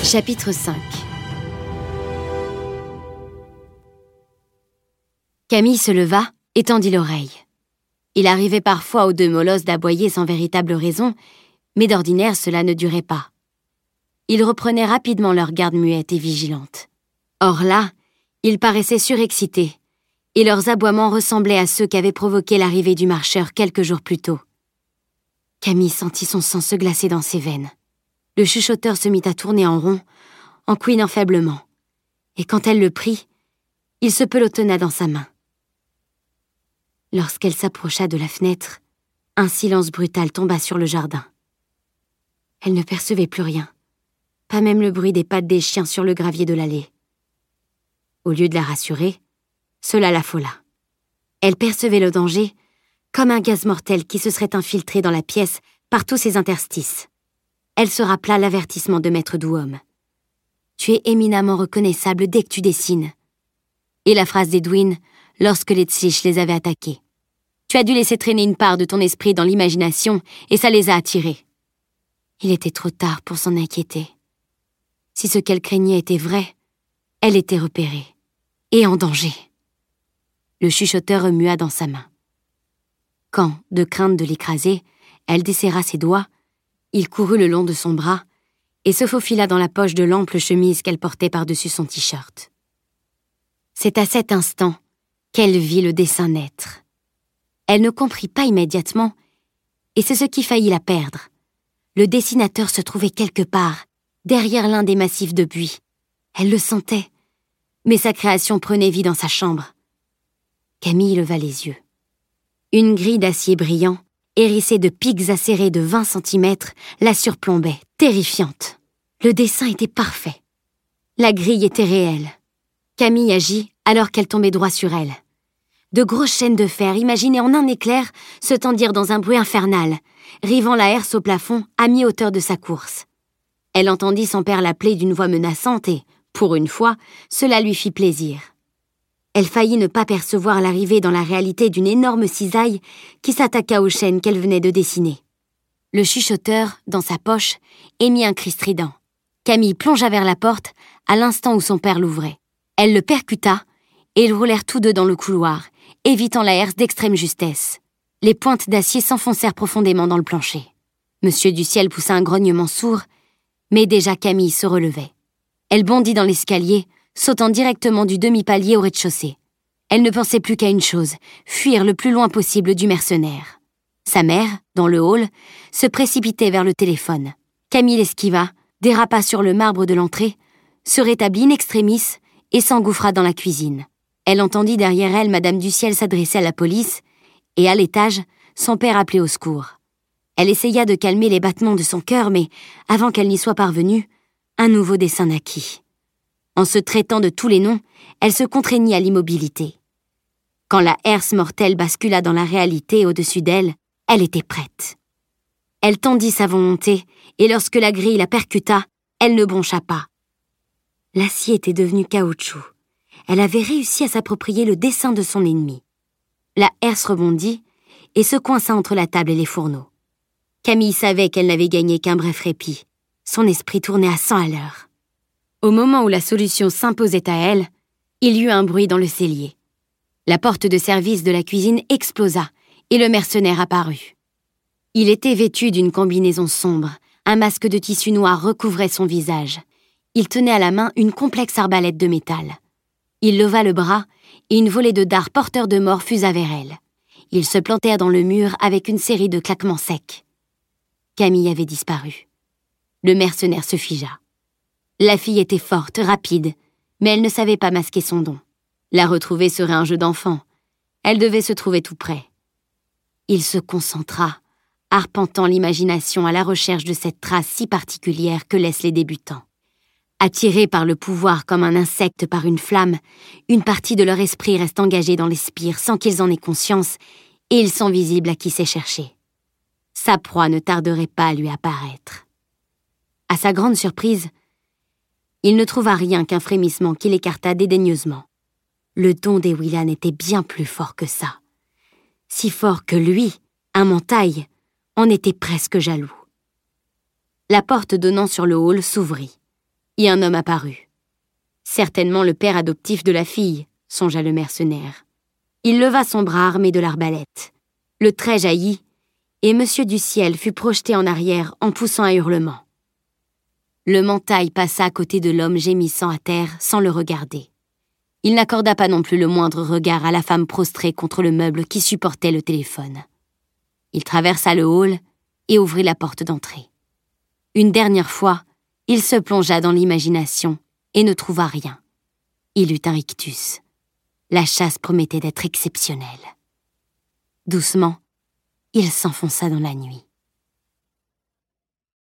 Chapitre 5. Camille se leva et tendit l'oreille. Il arrivait parfois aux deux molosses d'aboyer sans véritable raison, mais d'ordinaire cela ne durait pas. Ils reprenaient rapidement leur garde muette et vigilante. Or là, ils paraissaient surexcités, et leurs aboiements ressemblaient à ceux qu'avait provoqué l'arrivée du marcheur quelques jours plus tôt. Camille sentit son sang se glacer dans ses veines. Le chuchoteur se mit à tourner en rond, en couinant faiblement, et quand elle le prit, il se pelotonna dans sa main. Lorsqu'elle s'approcha de la fenêtre, un silence brutal tomba sur le jardin. Elle ne percevait plus rien, pas même le bruit des pattes des chiens sur le gravier de l'allée. Au lieu de la rassurer, cela l'affola. Elle percevait le danger comme un gaz mortel qui se serait infiltré dans la pièce par tous ses interstices. Elle se rappela l'avertissement de Maître Douhomme. « Tu es éminemment reconnaissable dès que tu dessines. » Et la phrase d'Edwin lorsque les Tzlich les avaient attaqués. « Tu as dû laisser traîner une part de ton esprit dans l'imagination et ça les a attirés. » Il était trop tard pour s'en inquiéter. Si ce qu'elle craignait était vrai, elle était repérée et en danger. Le chuchoteur remua dans sa main. Quand, de crainte de l'écraser, elle desserra ses doigts, il courut le long de son bras et se faufila dans la poche de l'ample chemise qu'elle portait par-dessus son t-shirt. C'est à cet instant qu'elle vit le dessin naître. Elle ne comprit pas immédiatement, et c'est ce qui faillit la perdre. Le dessinateur se trouvait quelque part, derrière l'un des massifs de buis. Elle le sentait, mais sa création prenait vie dans sa chambre. Camille leva les yeux. Une grille d'acier brillant, hérissée de pics acérés de 20 cm, la surplombait, terrifiante. Le dessin était parfait. La grille était réelle. Camille agit alors qu'elle tombait droit sur elle. De grosses chaînes de fer, imaginées en un éclair, se tendirent dans un bruit infernal, rivant la herse au plafond à mi-hauteur de sa course. Elle entendit son père l'appeler d'une voix menaçante et, pour une fois, cela lui fit plaisir. Elle faillit ne pas percevoir l'arrivée dans la réalité d'une énorme cisaille qui s'attaqua aux chaînes qu'elle venait de dessiner. Le chuchoteur, dans sa poche, émit un cri strident. Camille plongea vers la porte à l'instant où son père l'ouvrait. Elle le percuta et ils roulèrent tous deux dans le couloir, évitant la herse d'extrême justesse. Les pointes d'acier s'enfoncèrent profondément dans le plancher. Monsieur du Ciel poussa un grognement sourd, mais déjà Camille se relevait. Elle bondit dans l'escalier, sautant directement du demi-palier au rez-de-chaussée. Elle ne pensait plus qu'à une chose, fuir le plus loin possible du mercenaire. Sa mère, dans le hall, se précipitait vers le téléphone. Camille l'esquiva, dérapa sur le marbre de l'entrée, se rétablit in extremis et s'engouffra dans la cuisine. Elle entendit derrière elle Madame du Ciel s'adresser à la police et, à l'étage, son père appelait au secours. Elle essaya de calmer les battements de son cœur, mais, avant qu'elle n'y soit parvenue, un nouveau dessin naquit. En se traitant de tous les noms, elle se contraignit à l'immobilité. Quand la herse mortelle bascula dans la réalité au-dessus d'elle, elle était prête. Elle tendit sa volonté, et lorsque la grille la percuta, elle ne broncha pas. L'acier était devenu caoutchouc. Elle avait réussi à s'approprier le dessin de son ennemi. La herse rebondit et se coinça entre la table et les fourneaux. Camille savait qu'elle n'avait gagné qu'un bref répit. Son esprit tournait à 100 à l'heure. Au moment où la solution s'imposait à elle, il y eut un bruit dans le cellier. La porte de service de la cuisine explosa et le mercenaire apparut. Il était vêtu d'une combinaison sombre, un masque de tissu noir recouvrait son visage. Il tenait à la main une complexe arbalète de métal. Il leva le bras et une volée de dards porteurs de mort fusa vers elle. Ils se plantèrent dans le mur avec une série de claquements secs. Camille avait disparu. Le mercenaire se figea. La fille était forte, rapide, mais elle ne savait pas masquer son don. La retrouver serait un jeu d'enfant. Elle devait se trouver tout près. Il se concentra, arpentant l'imagination à la recherche de cette trace si particulière que laissent les débutants. Attirés par le pouvoir comme un insecte par une flamme, une partie de leur esprit reste engagée dans les spires sans qu'ils en aient conscience, et ils sont visibles à qui sait chercher. Sa proie ne tarderait pas à lui apparaître. À sa grande surprise, il ne trouva rien qu'un frémissement qui l'écarta dédaigneusement. Le don des Willan était bien plus fort que ça. Si fort que lui, un mentaille, en était presque jaloux. La porte donnant sur le hall s'ouvrit. et un homme apparut. Certainement le père adoptif de la fille, songea le mercenaire. Il leva son bras armé de l'arbalète. Le trait jaillit, et Monsieur du Ciel fut projeté en arrière en poussant un hurlement. Le mantaille passa à côté de l'homme gémissant à terre sans le regarder. Il n'accorda pas non plus le moindre regard à la femme prostrée contre le meuble qui supportait le téléphone. Il traversa le hall et ouvrit la porte d'entrée. Une dernière fois, il se plongea dans l'imagination et ne trouva rien. Il eut un rictus. La chasse promettait d'être exceptionnelle. Doucement, il s'enfonça dans la nuit.